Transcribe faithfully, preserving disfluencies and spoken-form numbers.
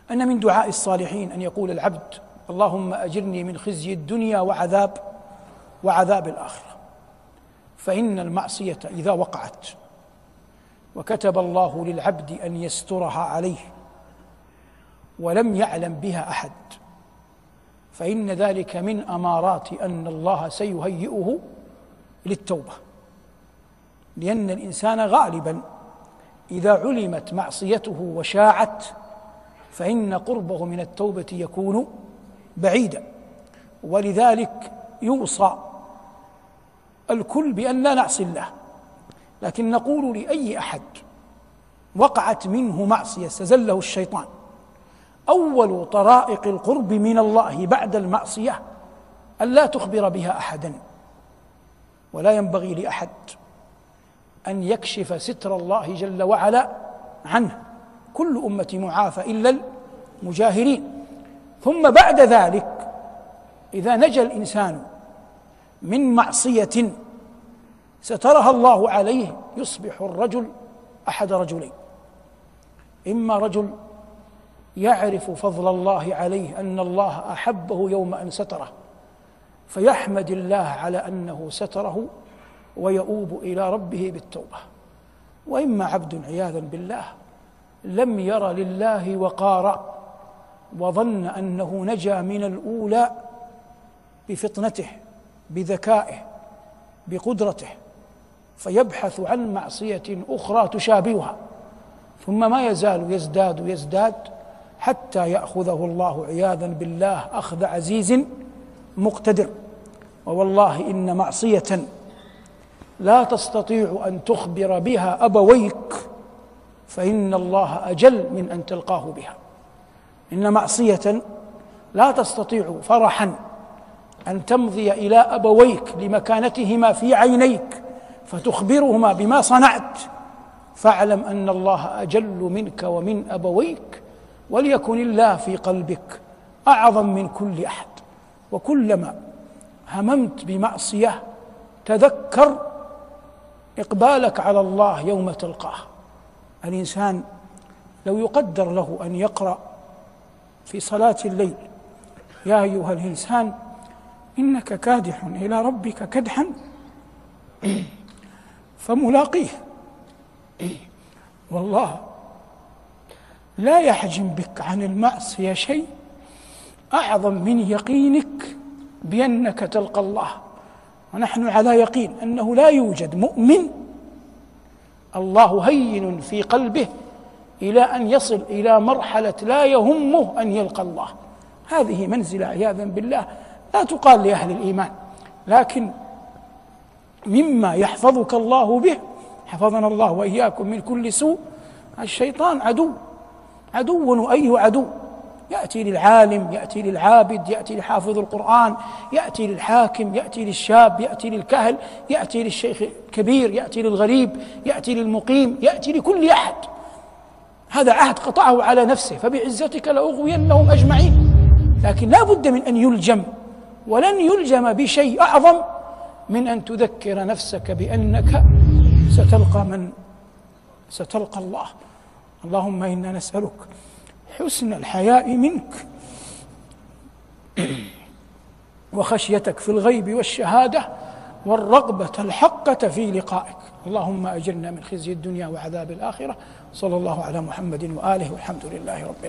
أن من دعاء الصالحين أن يقول العبد: اللهم أجرني من خزي الدنيا وعذاب وعذاب الآخرة. فإن المعصية إذا وقعت وكتب الله للعبد أن يسترها عليه ولم يعلم بها أحد، فإن ذلك من أمارات أن الله سيهيئه للتوبة، لأن الإنسان غالبا إذا علمت معصيته وشاعت فإن قربه من التوبة يكون بعيدا. ولذلك يوصى الكل بأن لا نعصي الله، لكن نقول لأي أحد وقعت منه معصية استزله الشيطان، أول طرائق القرب من الله بعد المعصية أن لا تخبر بها أحدا، ولا ينبغي لأحد أن يكشف ستر الله جل وعلا عنه. كل أمة معافى إلا المجاهرين. ثم بعد ذلك إذا نجا الإنسان من معصية سترها الله عليه يصبح الرجل أحد رجلين: إما رجل يعرف فضل الله عليه أن الله أحبه يوم أن ستره فيحمد الله على أنه ستره ويؤوب إلى ربه بالتوبة، وإما عبد عياذا بالله لم ير لله وقارا وظن أنه نجا من الأولى بفطنته بذكائه بقدرته، فيبحث عن معصية أخرى تشابهها، ثم ما يزال يزداد يزداد حتى يأخذه الله عياذا بالله أخذ عزيز مقتدر. ووالله إن معصية لا تستطيع أن تخبر بها أبويك فإن الله أجل من أن تلقاه بها. إن معصية لا تستطيع فرحا أن تمضي إلى أبويك لمكانتهما في عينيك فتخبرهما بما صنعت، فاعلم أن الله أجل منك ومن أبويك، وليكن الله في قلبك أعظم من كل أحد. وكلما هممت بمعصية تذكر إقبالك على الله يوم تلقاه. الإنسان لو يقدر له أن يقرأ في صلاة الليل: يا أيها الإنسان إنك كادح إلى ربك كدحا فملاقيه، والله لا يحجم بك عن المعصية شيء أعظم من يقينك بأنك تلقى الله. ونحن على يقين أنه لا يوجد مؤمن الله هين في قلبه إلى أن يصل إلى مرحلة لا يهمه أن يلقى الله. هذه منزلة عياذا بالله لا تقال لأهل الإيمان، لكن مما يحفظك الله به، حفظنا الله وإياكم من كل سوء، الشيطان عدو عدو وأيه عدو، يأتي للعالم، يأتي للعابد، يأتي لحافظ القرآن، يأتي للحاكم، يأتي للشاب، يأتي للكهل، يأتي للشيخ الكبير، يأتي للغريب، يأتي للمقيم، يأتي لكل أحد. هذا عهد قطعه على نفسه: فبعزتك لأغوينهم أجمعين. لكن لا بد من أن يلجم، ولن يلجم بشيء أعظم من أن تذكر نفسك بأنك ستلقى من ستلقى الله. اللهم إنا نسألك حسن الحياء منك وخشيتك في الغيب والشهادة والرغبة الحقة في لقائك. اللهم أجرنا من خزي الدنيا وعذاب الآخرة. صلى الله على محمد وآله، والحمد لله رب العالمين.